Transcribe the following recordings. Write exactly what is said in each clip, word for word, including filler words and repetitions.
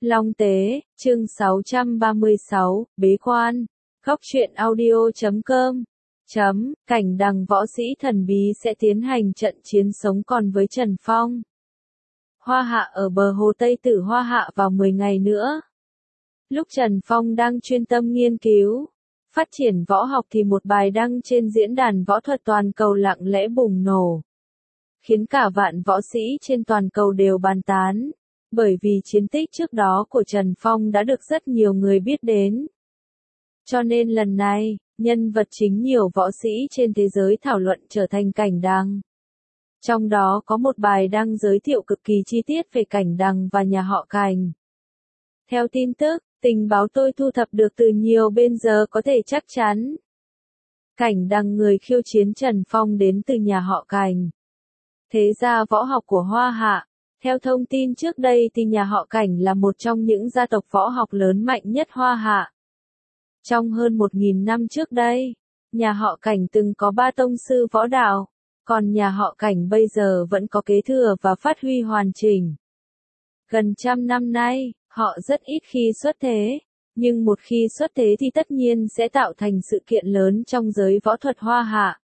Long Tế, chương sáu trăm ba mươi sáu, Bế quan. Góc truyện audio chấm com. Chấm, cảnh đằng võ sĩ thần bí sẽ tiến hành trận chiến sống còn với Trần Phong. Hoa Hạ ở bờ hồ Tây Tử Hoa Hạ vào mười ngày nữa. Lúc Trần Phong đang chuyên tâm nghiên cứu, phát triển võ học thì một bài đăng trên diễn đàn võ thuật toàn cầu lặng lẽ bùng nổ, khiến cả vạn võ sĩ trên toàn cầu đều bàn tán, bởi vì chiến tích trước đó của Trần Phong đã được rất nhiều người biết đến. Cho nên lần này, nhân vật chính nhiều võ sĩ trên thế giới thảo luận trở thành cảnh đằng. Trong đó có một bài đăng giới thiệu cực kỳ chi tiết về cảnh đằng và nhà họ Cảnh. Theo tin tức, tình báo tôi thu thập được từ nhiều bên giờ có thể chắc chắn, cảnh đằng người khiêu chiến Trần Phong đến từ nhà họ Cảnh, thế gia võ học của Hoa Hạ. Theo thông tin trước đây thì nhà họ Cảnh là một trong những gia tộc võ học lớn mạnh nhất Hoa Hạ. Trong hơn một nghìn năm trước đây, nhà họ Cảnh từng có ba tông sư võ đạo, còn nhà họ Cảnh bây giờ vẫn có kế thừa và phát huy hoàn chỉnh. Gần trăm năm nay, họ rất ít khi xuất thế, nhưng một khi xuất thế thì tất nhiên sẽ tạo thành sự kiện lớn trong giới võ thuật Hoa Hạ.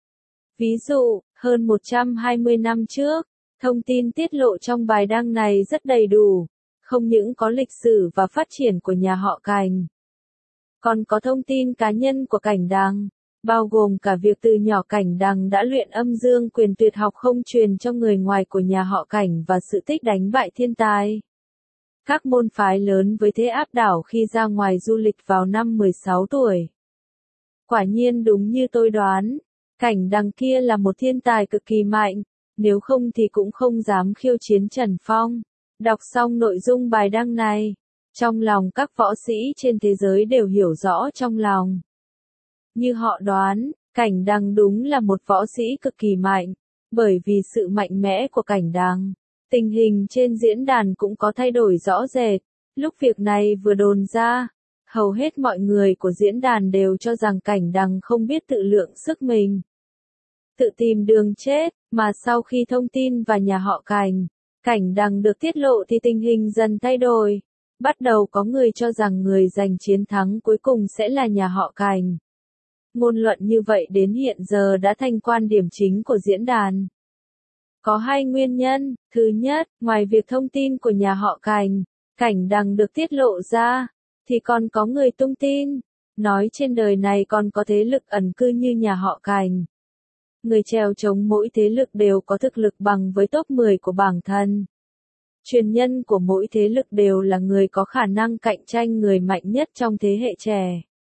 Ví dụ, hơn một trăm hai mươi năm trước, thông tin tiết lộ trong bài đăng này rất đầy đủ, không những có lịch sử và phát triển của nhà họ Cảnh, còn có thông tin cá nhân của cảnh đằng, bao gồm cả việc từ nhỏ cảnh đằng đã luyện âm dương quyền tuyệt học không truyền cho người ngoài của nhà họ Cảnh và sự tích đánh bại thiên tài các môn phái lớn với thế áp đảo khi ra ngoài du lịch vào năm mười sáu tuổi. Quả nhiên đúng như tôi đoán, cảnh đằng kia là một thiên tài cực kỳ mạnh, nếu không thì cũng không dám khiêu chiến Trần Phong. Đọc xong nội dung bài đăng này, trong lòng các võ sĩ trên thế giới đều hiểu rõ trong lòng. Như họ đoán, cảnh đằng đúng là một võ sĩ cực kỳ mạnh, bởi vì sự mạnh mẽ của cảnh đằng, tình hình trên diễn đàn cũng có thay đổi rõ rệt. Lúc việc này vừa đồn ra, hầu hết mọi người của diễn đàn đều cho rằng cảnh đằng không biết tự lượng sức mình, tự tìm đường chết, mà sau khi thông tin và nhà họ Cảnh, cảnh đằng được tiết lộ thì tình hình dần thay đổi. Bắt đầu có người cho rằng người giành chiến thắng cuối cùng sẽ là nhà họ Cảnh. Ngôn luận như vậy đến hiện giờ đã thành quan điểm chính của diễn đàn. Có hai nguyên nhân. Thứ nhất, ngoài việc thông tin của nhà họ Cảnh, cảnh đằng được tiết lộ ra, thì còn có người tung tin, nói trên đời này còn có thế lực ẩn cư như nhà họ Cảnh. Người trèo chống mỗi thế lực đều có thực lực bằng với top mười của bảng thần. Truyền nhân của mỗi thế lực đều là người có khả năng cạnh tranh người mạnh nhất trong thế hệ trẻ.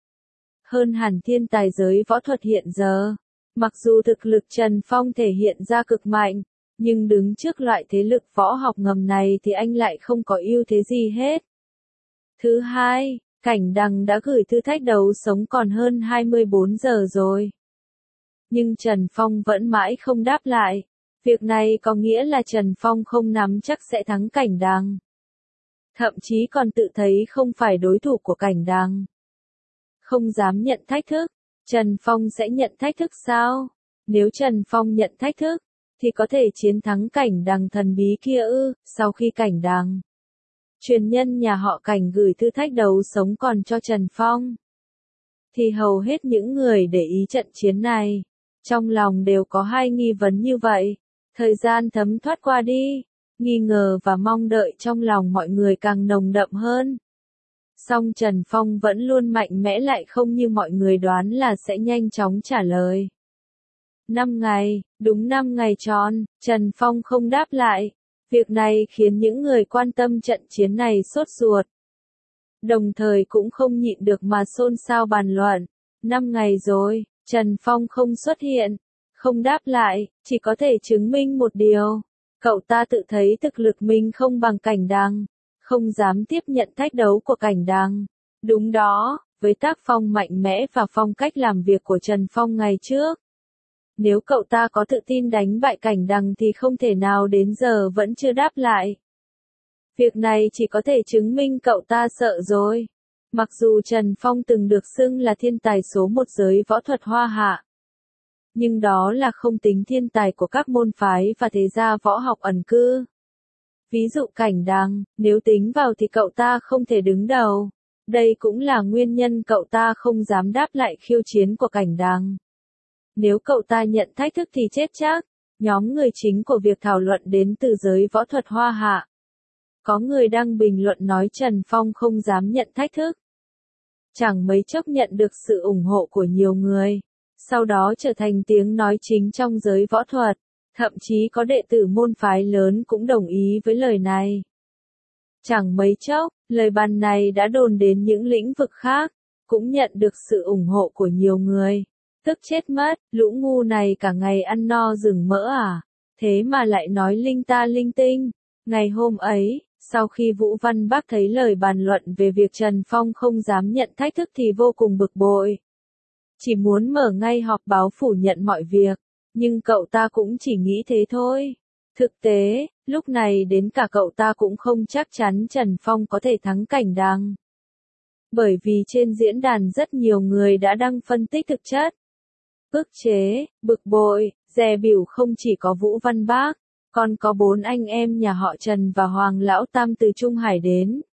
Hơn hẳn thiên tài giới võ thuật hiện giờ. Mặc dù thực lực Trần Phong thể hiện ra cực mạnh, nhưng đứng trước loại thế lực võ học ngầm này thì anh lại không có ưu thế gì hết. Thứ hai, cảnh đằng đã gửi thử thách đấu sống còn hơn hai mươi bốn giờ rồi, nhưng Trần Phong vẫn mãi không đáp lại. Việc này có nghĩa là Trần Phong không nắm chắc sẽ thắng cảnh đằng. Thậm chí còn tự thấy không phải đối thủ của cảnh đằng. Không dám nhận thách thức. Trần Phong sẽ nhận thách thức sao? Nếu Trần Phong nhận thách thức, thì có thể chiến thắng cảnh đằng thần bí kia ư? Sau khi cảnh đằng, truyền nhân nhà họ Cảnh gửi thử thách đấu sống còn cho Trần Phong, thì hầu hết những người để ý trận chiến này, trong lòng đều có hai nghi vấn như vậy. Thời gian thấm thoát qua đi, nghi ngờ và mong đợi trong lòng mọi người càng nồng đậm hơn. Song Trần Phong vẫn luôn mạnh mẽ, lại không như mọi người đoán là sẽ nhanh chóng trả lời. Năm ngày, đúng năm ngày tròn, Trần Phong không đáp lại. Việc này khiến những người quan tâm trận chiến này sốt ruột, đồng thời cũng không nhịn được mà xôn xao bàn luận. Năm ngày rồi, Trần Phong không xuất hiện, không đáp lại, chỉ có thể chứng minh một điều. Cậu ta tự thấy thực lực mình không bằng cảnh đằng, không dám tiếp nhận thách đấu của cảnh đằng. Đúng đó, với tác phong mạnh mẽ và phong cách làm việc của Trần Phong ngày trước, nếu cậu ta có tự tin đánh bại cảnh đằng thì không thể nào đến giờ vẫn chưa đáp lại. Việc này chỉ có thể chứng minh cậu ta sợ rồi. Mặc dù Trần Phong từng được xưng là thiên tài số một giới võ thuật Hoa Hạ, nhưng đó là không tính thiên tài của các môn phái và thế gia võ học ẩn cư. Ví dụ cảnh đằng, nếu tính vào thì cậu ta không thể đứng đầu. Đây cũng là nguyên nhân cậu ta không dám đáp lại khiêu chiến của cảnh đằng. Nếu cậu ta nhận thách thức thì chết chắc. Nhóm người chính của việc thảo luận đến từ giới võ thuật Hoa Hạ. Có người đăng bình luận nói Trần Phong không dám nhận thách thức. Chẳng mấy chốc nhận được sự ủng hộ của nhiều người. Sau đó trở thành tiếng nói chính trong giới võ thuật. Thậm chí có đệ tử môn phái lớn cũng đồng ý với lời này. Chẳng mấy chốc, lời bàn này đã đồn đến những lĩnh vực khác, cũng nhận được sự ủng hộ của nhiều người. Tức chết mất, lũ ngu này cả ngày ăn no rừng mỡ à, thế mà lại nói linh ta linh tinh. Ngày hôm ấy, sau khi Vũ Văn Bác thấy lời bàn luận về việc Trần Phong không dám nhận thách thức thì vô cùng bực bội. Chỉ muốn mở ngay họp báo phủ nhận mọi việc, nhưng cậu ta cũng chỉ nghĩ thế thôi. Thực tế, lúc này đến cả cậu ta cũng không chắc chắn Trần Phong có thể thắng cảnh đằng. Bởi vì trên diễn đàn rất nhiều người đã đăng phân tích thực chất. Ức chế, bực bội, dè bỉu không chỉ có Vũ Văn Bác, còn có bốn anh em nhà họ Trần và Hoàng Lão Tam từ Trung Hải đến.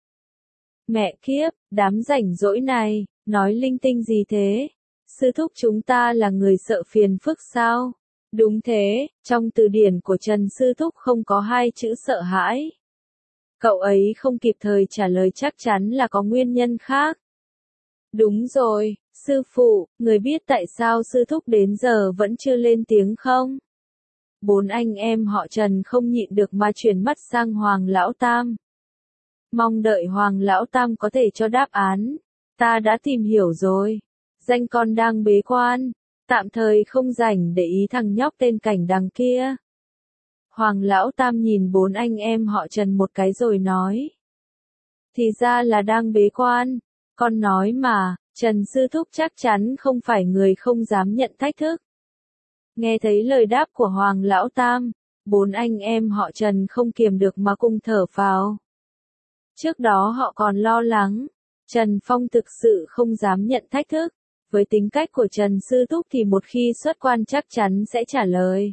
Mẹ kiếp, đám rảnh rỗi này, nói linh tinh gì thế? Sư thúc chúng ta là người sợ phiền phức sao? Đúng thế, trong từ điển của Trần sư thúc không có hai chữ sợ hãi. Cậu ấy không kịp thời trả lời chắc chắn là có nguyên nhân khác. Đúng rồi, sư phụ, người biết tại sao sư thúc đến giờ vẫn chưa lên tiếng không? Bốn anh em họ Trần không nhịn được mà chuyển mắt sang Hoàng Lão Tam. Mong đợi Hoàng Lão Tam có thể cho đáp án. Ta đã tìm hiểu rồi. Danh con đang bế quan, tạm thời không rảnh để ý thằng nhóc tên cảnh đằng kia. Hoàng Lão Tam nhìn bốn anh em họ Trần một cái rồi nói. Thì ra là đang bế quan. Con nói mà, Trần sư thúc chắc chắn không phải người không dám nhận thách thức. Nghe thấy lời đáp của Hoàng Lão Tam, bốn anh em họ Trần không kiềm được mà cùng thở phào. Trước đó họ còn lo lắng, Trần Phong thực sự không dám nhận thách thức. Với tính cách của Trần sư thúc thì một khi xuất quan chắc chắn sẽ trả lời.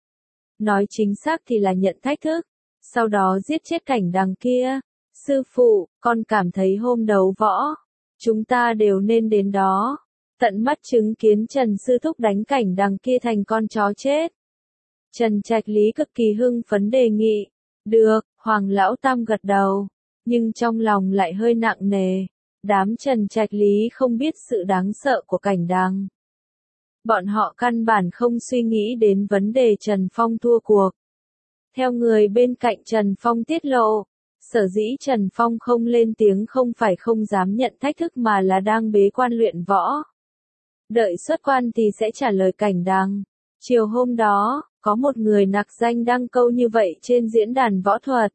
Nói chính xác thì là nhận thách thức, sau đó giết chết cảnh đằng kia. Sư phụ, con cảm thấy hôm đấu võ, chúng ta đều nên đến đó. Tận mắt chứng kiến Trần sư thúc đánh cảnh đằng kia thành con chó chết. Trần Trạch Lý cực kỳ hưng phấn đề nghị. Được, Hoàng Lão Tam gật đầu. Nhưng trong lòng lại hơi nặng nề. Đám Trần Trạch Lý không biết sự đáng sợ của cảnh đằng. Bọn họ căn bản không suy nghĩ đến vấn đề Trần Phong thua cuộc. Theo người bên cạnh Trần Phong tiết lộ, sở dĩ Trần Phong không lên tiếng không phải không dám nhận thách thức mà là đang bế quan luyện võ. Đợi xuất quan thì sẽ trả lời cảnh đằng. Chiều hôm đó, có một người nặc danh đăng câu như vậy trên diễn đàn võ thuật.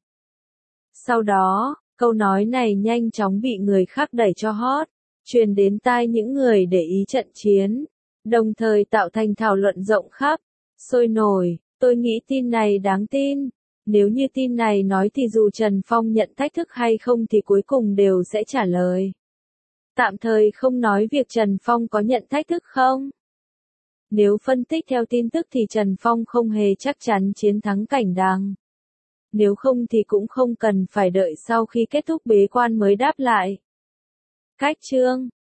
Sau đó, câu nói này nhanh chóng bị người khác đẩy cho hot, truyền đến tai những người để ý trận chiến, đồng thời tạo thành thảo luận rộng khắp, sôi nổi. Tôi nghĩ tin này đáng tin. Nếu như tin này nói thì dù Trần Phong nhận thách thức hay không thì cuối cùng đều sẽ trả lời. Tạm thời không nói việc Trần Phong có nhận thách thức không. Nếu phân tích theo tin tức thì Trần Phong không hề chắc chắn chiến thắng cảnh đằng. Nếu không thì cũng không cần phải đợi sau khi kết thúc bế quan mới đáp lại. Cách chương